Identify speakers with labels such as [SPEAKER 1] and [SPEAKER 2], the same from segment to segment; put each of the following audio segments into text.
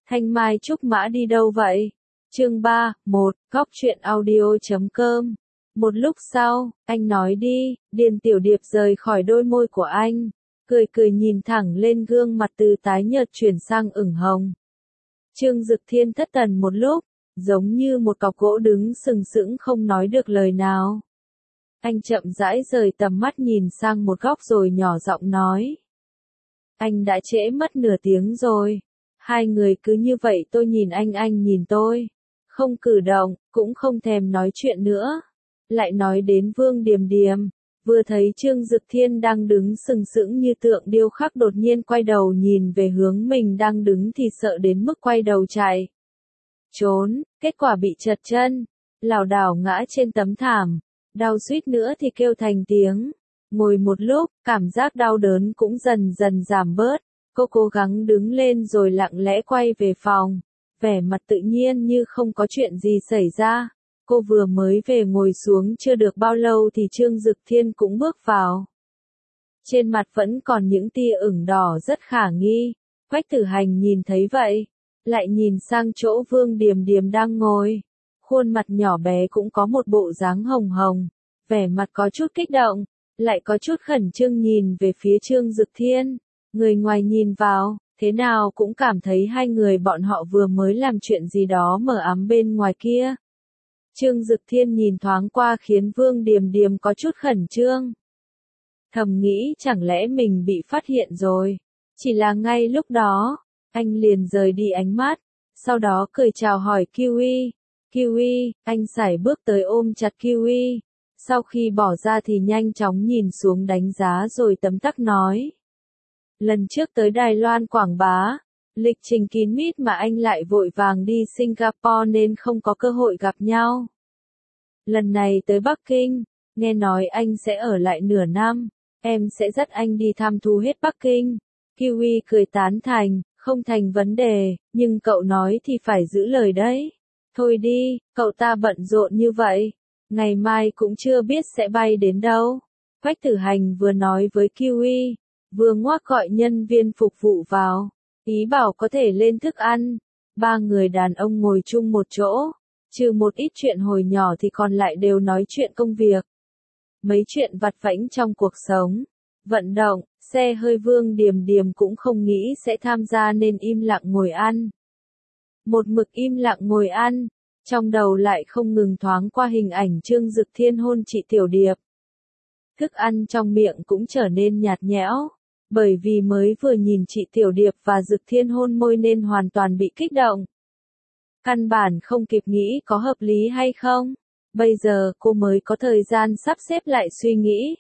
[SPEAKER 1] Thanh Mai Trúc Mã đi đâu vậy? Chương 3, 1, Góc truyện audio.com. Một lúc sau, anh nói đi, Điền Tiểu Điệp rời khỏi đôi môi của anh, cười cười nhìn thẳng lên gương mặt từ tái nhợt chuyển sang ửng hồng. Trương Dực Thiên thất thần một lúc, giống như một cọc gỗ đứng sừng sững không nói được lời nào. Anh chậm rãi rời tầm mắt nhìn sang một góc rồi nhỏ giọng nói. Anh đã trễ mất nửa tiếng rồi. Hai người cứ như vậy tôi nhìn anh nhìn tôi. Không cử động, cũng không thèm nói chuyện nữa. Lại nói đến Vương Điềm Điềm. Vừa thấy Trương Dực Thiên đang đứng sừng sững như tượng điêu khắc đột nhiên quay đầu nhìn về hướng mình đang đứng thì sợ đến mức quay đầu chạy. Trốn, kết quả bị trật chân. Lảo đảo ngã trên tấm thảm. Đau suýt nữa thì kêu thành tiếng. Ngồi một lúc, cảm giác đau đớn cũng dần dần giảm bớt. Cô cố gắng đứng lên rồi lặng lẽ quay về phòng. Vẻ mặt tự nhiên như không có chuyện gì xảy ra. Cô vừa mới về ngồi xuống chưa được bao lâu thì Trương Dực Thiên cũng bước vào. Trên mặt vẫn còn những tia ửng đỏ rất khả nghi. Quách Tử Hành nhìn thấy vậy. Lại nhìn sang chỗ Vương Điềm Điềm đang ngồi. Khuôn mặt nhỏ bé cũng có một bộ dáng hồng hồng. Vẻ mặt có chút kích động. Lại có chút khẩn trương nhìn về phía Trương Dực Thiên. Người ngoài nhìn vào, thế nào cũng cảm thấy hai người bọn họ vừa mới làm chuyện gì đó mờ ám bên ngoài kia. Trương Dực Thiên nhìn thoáng qua khiến Vương Điềm Điềm có chút khẩn trương. Thầm nghĩ chẳng lẽ mình bị phát hiện rồi. Chỉ là ngay lúc đó, anh liền rời đi ánh mắt, sau đó cười chào hỏi Kiwi. Kiwi, anh sải bước tới ôm chặt Kiwi. Sau khi bỏ ra thì nhanh chóng nhìn xuống đánh giá rồi tấm tắc nói. Lần trước tới Đài Loan quảng bá, lịch trình kín mít mà anh lại vội vàng đi Singapore nên không có cơ hội gặp nhau. Lần này tới Bắc Kinh, nghe nói anh sẽ ở lại nửa năm, em sẽ dắt anh đi thăm thu hết Bắc Kinh. Kiwi cười tán thành, không thành vấn đề, nhưng cậu nói thì phải giữ lời đấy. Thôi đi, cậu ta bận rộn như vậy, ngày mai cũng chưa biết sẽ bay đến đâu. Quách Tử Hành vừa nói với Kiwi. Vừa ngoác gọi nhân viên phục vụ vào, ý bảo có thể lên thức ăn. Ba người đàn ông ngồi chung một chỗ, trừ một ít chuyện hồi nhỏ thì còn lại đều nói chuyện công việc. Mấy chuyện vặt vãnh trong cuộc sống, vận động, xe hơi Vương Điềm Điềm cũng không nghĩ sẽ tham gia nên im lặng ngồi ăn. Một mực im lặng ngồi ăn, trong đầu lại không ngừng thoáng qua hình ảnh Trương Dực Thiên hôn chị Tiểu Điệp. Thức ăn trong miệng cũng trở nên nhạt nhẽo. Bởi vì mới vừa nhìn chị Tiểu Điệp và Dực Thiên hôn môi nên hoàn toàn bị kích động. Căn bản không kịp nghĩ có hợp lý hay không. Bây giờ cô mới có thời gian sắp xếp lại suy nghĩ.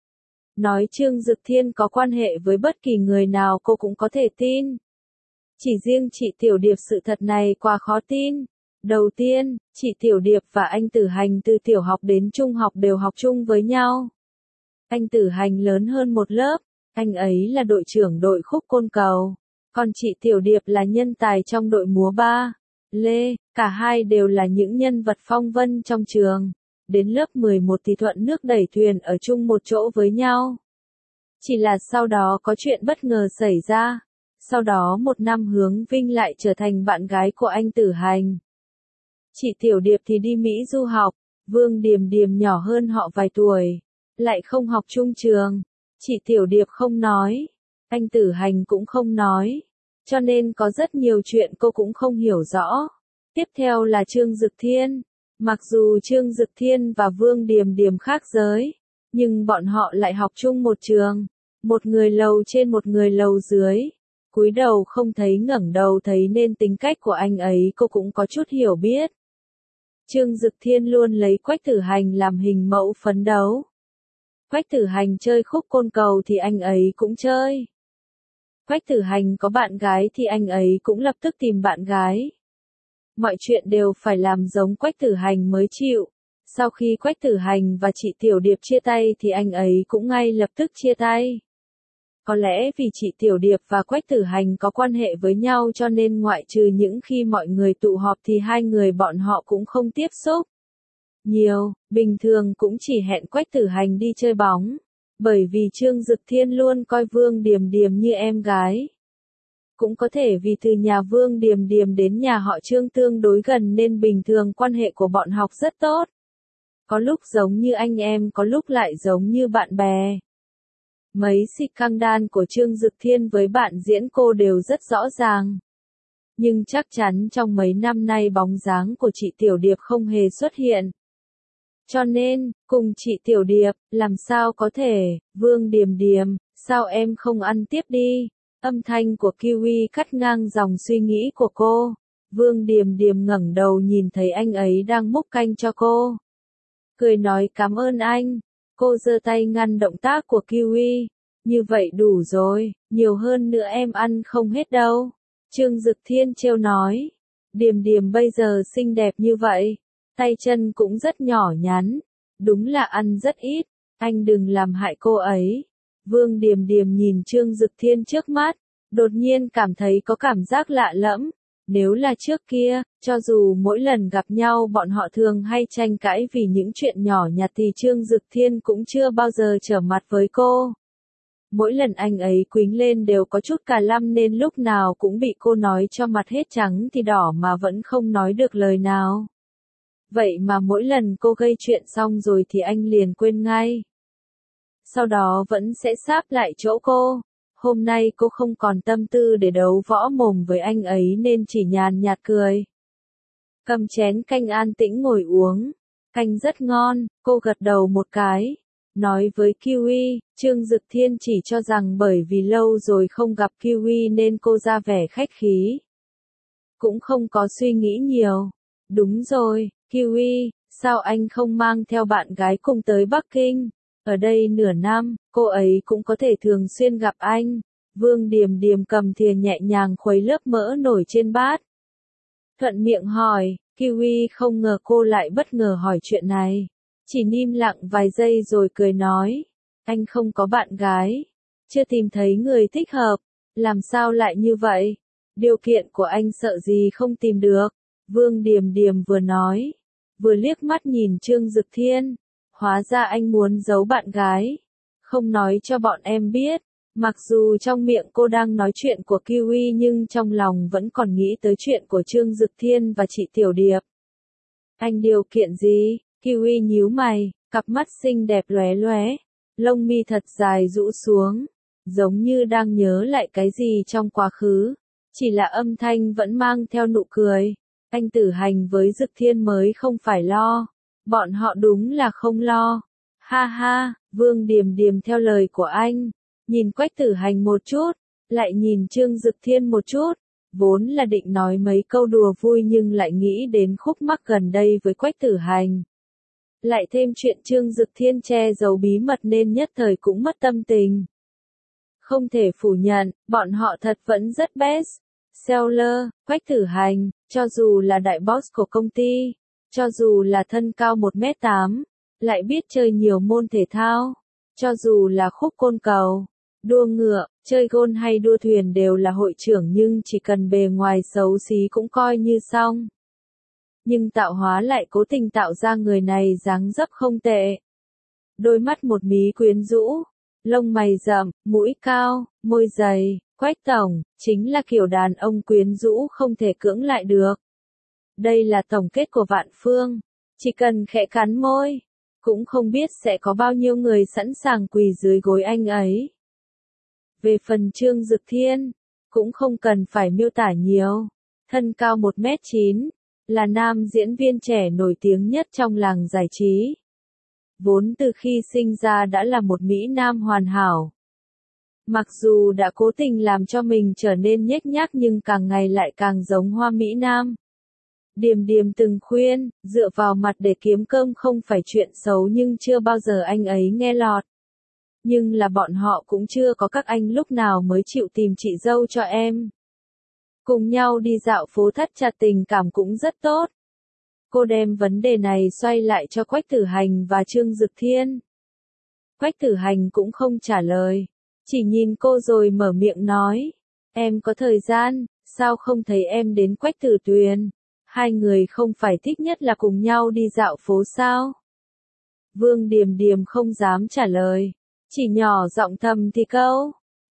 [SPEAKER 1] Nói Trương Dực Thiên có quan hệ với bất kỳ người nào cô cũng có thể tin. Chỉ riêng chị Tiểu Điệp sự thật này quá khó tin. Đầu tiên, chị Tiểu Điệp và anh Tử Hành từ tiểu học đến trung học đều học chung với nhau. Anh Tử Hành lớn hơn một lớp. Anh ấy là đội trưởng đội khúc côn cầu, còn chị Tiểu Điệp là nhân tài trong đội múa ba. Lê, cả hai đều là những nhân vật phong vân trong trường. Đến lớp 11 thì thuận nước đẩy thuyền ở chung một chỗ với nhau. Chỉ là sau đó có chuyện bất ngờ xảy ra. Sau đó một năm Hướng Vinh lại trở thành bạn gái của anh Tử Hành. Chị Tiểu Điệp thì đi Mỹ du học, Vương Điềm Điềm nhỏ hơn họ vài tuổi, lại không học chung trường. Chị Tiểu Điệp không nói, anh Tử Hành cũng không nói, cho nên có rất nhiều chuyện cô cũng không hiểu rõ. Tiếp theo là Trương Dực Thiên, mặc dù Trương Dực Thiên và Vương Điềm Điềm khác giới, nhưng bọn họ lại học chung một trường, một người lầu trên một người lầu dưới, cúi đầu không thấy ngẩng đầu thấy nên tính cách của anh ấy cô cũng có chút hiểu biết. Trương Dực Thiên luôn lấy Quách Tử Hành làm hình mẫu phấn đấu. Quách Tử Hành chơi khúc côn cầu thì anh ấy cũng chơi. Quách Tử Hành có bạn gái thì anh ấy cũng lập tức tìm bạn gái. Mọi chuyện đều phải làm giống Quách Tử Hành mới chịu. Sau khi Quách Tử Hành và chị Tiểu Điệp chia tay thì anh ấy cũng ngay lập tức chia tay. Có lẽ vì chị Tiểu Điệp và Quách Tử Hành có quan hệ với nhau cho nên ngoại trừ những khi mọi người tụ họp thì hai người bọn họ cũng không tiếp xúc nhiều, bình thường cũng chỉ hẹn Quách Tử Hành đi chơi bóng, bởi vì Trương Dực Thiên luôn coi Vương Điềm Điềm như em gái. Cũng có thể vì từ nhà Vương Điềm Điềm đến nhà họ Trương tương đối gần nên bình thường quan hệ của bọn học rất tốt. Có lúc giống như anh em, có lúc lại giống như bạn bè. Mấy scandal của Trương Dực Thiên với bạn diễn cô đều rất rõ ràng. Nhưng chắc chắn trong mấy năm nay bóng dáng của chị Tiểu Điệp không hề xuất hiện. Cho nên, cùng chị Tiểu Điệp, làm sao có thể, Vương Điềm Điềm, sao em không ăn tiếp đi? Âm thanh của Kiwi cắt ngang dòng suy nghĩ của cô. Vương Điềm Điềm ngẩng đầu nhìn thấy anh ấy đang múc canh cho cô. Cười nói cảm ơn anh. Cô giơ tay ngăn động tác của Kiwi. Như vậy đủ rồi, nhiều hơn nữa em ăn không hết đâu. Trương Dực Thiên trêu nói. Điềm Điềm bây giờ xinh đẹp như vậy. Tay chân cũng rất nhỏ nhắn. Đúng là ăn rất ít. Anh đừng làm hại cô ấy. Vương Điềm Điềm nhìn Trương Dực Thiên trước mắt. Đột nhiên cảm thấy có cảm giác lạ lẫm. Nếu là trước kia, cho dù mỗi lần gặp nhau bọn họ thường hay tranh cãi vì những chuyện nhỏ nhặt thì Trương Dực Thiên cũng chưa bao giờ trở mặt với cô. Mỗi lần anh ấy quýnh lên đều có chút cà lăm nên lúc nào cũng bị cô nói cho mặt hết trắng thì đỏ mà vẫn không nói được lời nào. Vậy mà mỗi lần cô gây chuyện xong rồi thì anh liền quên ngay. Sau đó vẫn sẽ sáp lại chỗ cô. Hôm nay cô không còn tâm tư để đấu võ mồm với anh ấy nên chỉ nhàn nhạt cười. Cầm chén canh an tĩnh ngồi uống. Canh rất ngon, cô gật đầu một cái. Nói với Kiwi, Trương Dực Thiên chỉ cho rằng bởi vì lâu rồi không gặp Kiwi nên cô ra vẻ khách khí. Cũng không có suy nghĩ nhiều. Đúng rồi, Kiwi, sao anh không mang theo bạn gái cùng tới Bắc Kinh? Ở đây nửa năm, cô ấy cũng có thể thường xuyên gặp anh. Vương Điềm Điềm cầm thìa nhẹ nhàng khuấy lớp mỡ nổi trên bát. Thuận miệng hỏi, Kiwi không ngờ cô lại bất ngờ hỏi chuyện này. Chỉ im lặng vài giây rồi cười nói. Anh không có bạn gái. Chưa tìm thấy người thích hợp. Làm sao lại như vậy? Điều kiện của anh sợ gì không tìm được. Vương Điềm Điềm vừa nói. Vừa liếc mắt nhìn Trương Dực Thiên. Hóa ra anh muốn giấu bạn gái. Không nói cho bọn em biết. Mặc dù trong miệng cô đang nói chuyện của Kiwi nhưng trong lòng vẫn còn nghĩ tới chuyện của Trương Dực Thiên và chị Tiểu Điệp. Anh điều kiện gì? Kiwi nhíu mày, cặp mắt xinh đẹp lóe lóe, lông mi thật dài rũ xuống, giống như đang nhớ lại cái gì trong quá khứ. Chỉ là âm thanh vẫn mang theo nụ cười. Anh Tử Hành với Dực Thiên mới không phải lo. Bọn họ đúng là không lo. Ha ha, Vương Điềm Điềm theo lời của anh. Nhìn Quách Tử Hành một chút, lại nhìn Trương Dực Thiên một chút. Vốn là định nói mấy câu đùa vui nhưng lại nghĩ đến khúc mắc gần đây với Quách Tử Hành. Lại thêm chuyện Trương Dực Thiên che giấu bí mật nên nhất thời cũng mất tâm tình. Không thể phủ nhận, bọn họ thật vẫn rất best seller. Quách Tử Hành, cho dù là đại boss của công ty, cho dù là thân cao 1m8, lại biết chơi nhiều môn thể thao, cho dù là khúc côn cầu, đua ngựa, chơi gôn hay đua thuyền đều là hội trưởng nhưng chỉ cần bề ngoài xấu xí cũng coi như xong. Nhưng tạo hóa lại cố tình tạo ra người này dáng dấp không tệ. Đôi mắt một mí quyến rũ, lông mày rậm, mũi cao, môi dày, Quách tổng, chính là kiểu đàn ông quyến rũ không thể cưỡng lại được. Đây là tổng kết của Vạn Phương, chỉ cần khẽ cắn môi, cũng không biết sẽ có bao nhiêu người sẵn sàng quỳ dưới gối anh ấy. Về phần Trương Dực Thiên, cũng không cần phải miêu tả nhiều, thân cao 1m9, là nam diễn viên trẻ nổi tiếng nhất trong làng giải trí. Vốn từ khi sinh ra đã là một mỹ nam hoàn hảo. Mặc dù đã cố tình làm cho mình trở nên nhếch nhác nhưng càng ngày lại càng giống hoa mỹ nam. Điềm Điềm từng khuyên, dựa vào mặt để kiếm cơm không phải chuyện xấu nhưng chưa bao giờ anh ấy nghe lọt. Nhưng là bọn họ cũng chưa có các anh lúc nào mới chịu tìm chị dâu cho em. Cùng nhau đi dạo phố thắt chặt tình cảm cũng rất tốt. Cô đem vấn đề này xoay lại cho Quách Tử Hành và Trương Dực Thiên. Quách Tử Hành cũng không trả lời, chỉ nhìn cô rồi mở miệng nói. Em có thời gian, sao không thấy em đến Quách Tử Tuyền? Hai người không phải thích nhất là cùng nhau đi dạo phố sao? Vương Điềm Điềm không dám trả lời, chỉ nhỏ giọng thầm thì câu.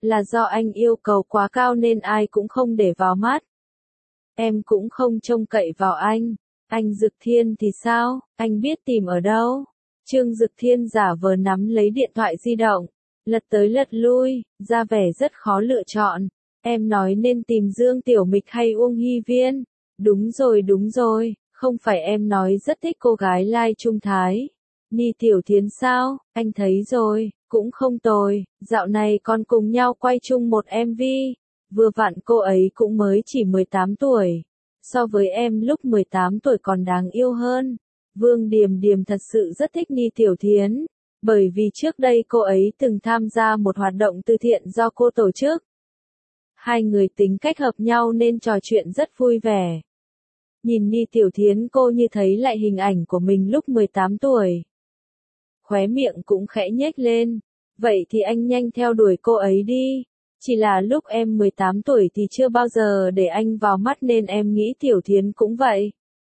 [SPEAKER 1] Là do anh yêu cầu quá cao nên ai cũng không để vào mắt. Em cũng không trông cậy vào anh. Anh Dực Thiên thì sao, anh biết tìm ở đâu? Trương Dực Thiên giả vờ nắm lấy điện thoại di động, lật tới lật lui, ra vẻ rất khó lựa chọn. Em nói nên tìm Dương Tiểu Mịch hay Uông Hy Viên? Đúng rồi, không phải em nói rất thích cô gái Lai Trung Thái. Ni Tiểu Thiến sao, anh thấy rồi, cũng không tồi, dạo này còn cùng nhau quay chung một MV. Vừa vặn cô ấy cũng mới chỉ 18 tuổi. So với em lúc 18 tuổi còn đáng yêu hơn. Vương Điềm Điềm thật sự rất thích Ni Tiểu Thiến, bởi vì trước đây cô ấy từng tham gia một hoạt động từ thiện do cô tổ chức. Hai người tính cách hợp nhau nên trò chuyện rất vui vẻ. Nhìn Ni Tiểu Thiến cô như thấy lại hình ảnh của mình lúc 18 tuổi. Khóe miệng cũng khẽ nhếch lên. Vậy thì anh nhanh theo đuổi cô ấy đi. Chỉ là lúc em 18 tuổi thì chưa bao giờ để anh vào mắt nên em nghĩ Tiểu Thiến cũng vậy.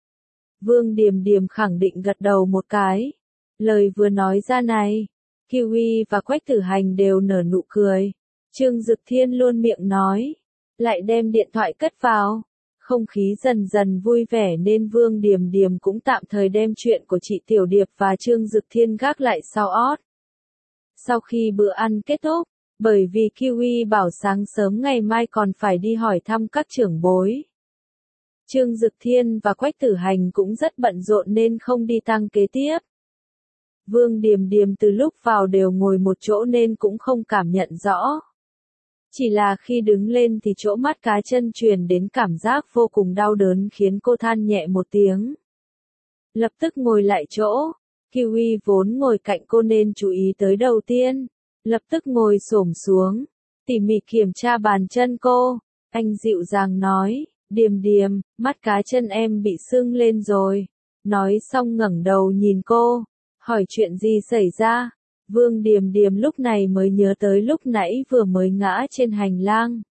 [SPEAKER 1] Vương Điềm Điềm khẳng định gật đầu một cái. Lời vừa nói ra này, Kiwi và Quách Tử Hành đều nở nụ cười. Trương Dực Thiên luôn miệng nói, lại đem điện thoại cất vào. Không khí dần dần vui vẻ nên Vương Điềm Điềm cũng tạm thời đem chuyện của chị Tiểu Điệp và Trương Dực Thiên gác lại sau ót. Sau khi bữa ăn kết thúc, bởi vì Kiwi bảo sáng sớm ngày mai còn phải đi hỏi thăm các trưởng bối. Trương Dực Thiên và Quách Tử Hành cũng rất bận rộn nên không đi tăng kế tiếp. Vương Điềm Điềm từ lúc vào đều ngồi một chỗ nên cũng không cảm nhận rõ. Chỉ là khi đứng lên thì chỗ mắt cá chân truyền đến cảm giác vô cùng đau đớn khiến cô than nhẹ một tiếng. Lập tức ngồi lại chỗ, Kiwi vốn ngồi cạnh cô nên chú ý tới đầu tiên. Lập tức ngồi xổm xuống, tỉ mỉ kiểm tra bàn chân cô. Anh dịu dàng nói, Điềm Điềm, mắt cá chân em bị sưng lên rồi. Nói xong ngẩng đầu nhìn cô, hỏi chuyện gì xảy ra. Vương Điềm Điềm lúc này mới nhớ tới lúc nãy vừa mới ngã trên hành lang.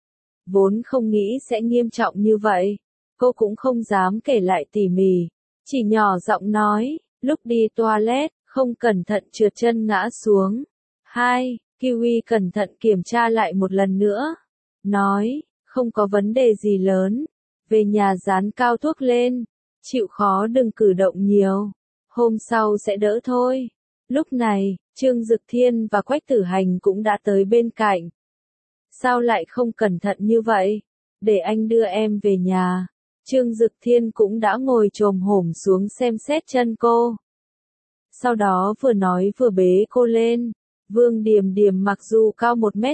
[SPEAKER 1] Vốn không nghĩ sẽ nghiêm trọng như vậy, cô cũng không dám kể lại tỉ mỉ, chỉ nhỏ giọng nói, lúc đi toilet, không cẩn thận trượt chân ngã xuống. Kiwi cẩn thận kiểm tra lại một lần nữa, nói, không có vấn đề gì lớn, về nhà dán cao thuốc lên, chịu khó đừng cử động nhiều, hôm sau sẽ đỡ thôi. Lúc này, Trương Dực Thiên và Quách Tử Hành cũng đã tới bên cạnh. Sao lại không cẩn thận như vậy? Để anh đưa em về nhà. Trương Dực Thiên cũng đã ngồi chồm hổm xuống xem xét chân cô. Sau đó vừa nói vừa bế cô lên. Vương Điềm Điềm mặc dù cao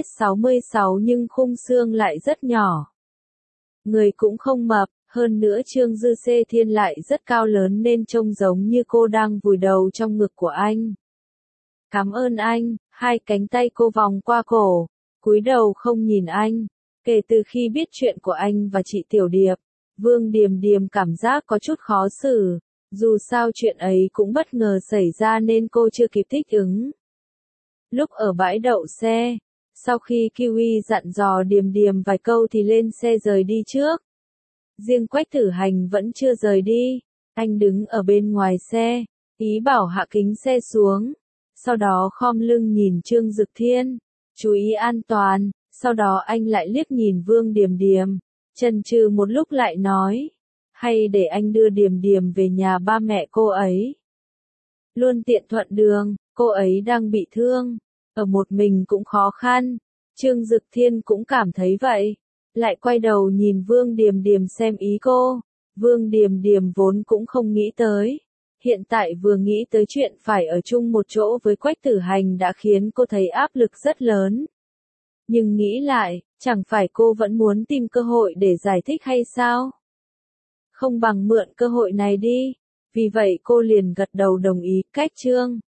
[SPEAKER 1] 1m66 nhưng khung xương lại rất nhỏ. Người cũng không mập, hơn nữa Trương Dư Xê Thiên lại rất cao lớn nên trông giống như cô đang vùi đầu trong ngực của anh. Cảm ơn anh, hai cánh tay cô vòng qua cổ, cúi đầu không nhìn anh. Kể từ khi biết chuyện của anh và chị Tiểu Điệp, Vương Điềm Điềm cảm giác có chút khó xử. Dù sao chuyện ấy cũng bất ngờ xảy ra nên cô chưa kịp thích ứng. Lúc ở bãi đậu xe, sau khi Kiwi dặn dò Điềm Điềm vài câu thì lên xe rời đi trước. Riêng Quách Tử Hành vẫn chưa rời đi, anh đứng ở bên ngoài xe, ý bảo hạ kính xe xuống. Sau đó khom lưng nhìn Trương Dực Thiên, chú ý an toàn, sau đó anh lại liếc nhìn Vương Điềm Điềm, chần chừ một lúc lại nói, hay để anh đưa Điềm Điềm về nhà ba mẹ cô ấy. Luôn tiện thuận đường, cô ấy đang bị thương, ở một mình cũng khó khăn, Trương Dực Thiên cũng cảm thấy vậy, lại quay đầu nhìn Vương Điềm Điềm xem ý cô. Vương Điềm Điềm vốn cũng không nghĩ tới. Hiện tại vừa nghĩ tới chuyện phải ở chung một chỗ với Quách Tử Hành đã khiến cô thấy áp lực rất lớn. Nhưng nghĩ lại, chẳng phải cô vẫn muốn tìm cơ hội để giải thích hay sao? Không bằng mượn cơ hội này đi. Vì vậy cô liền gật đầu đồng ý, cách Trương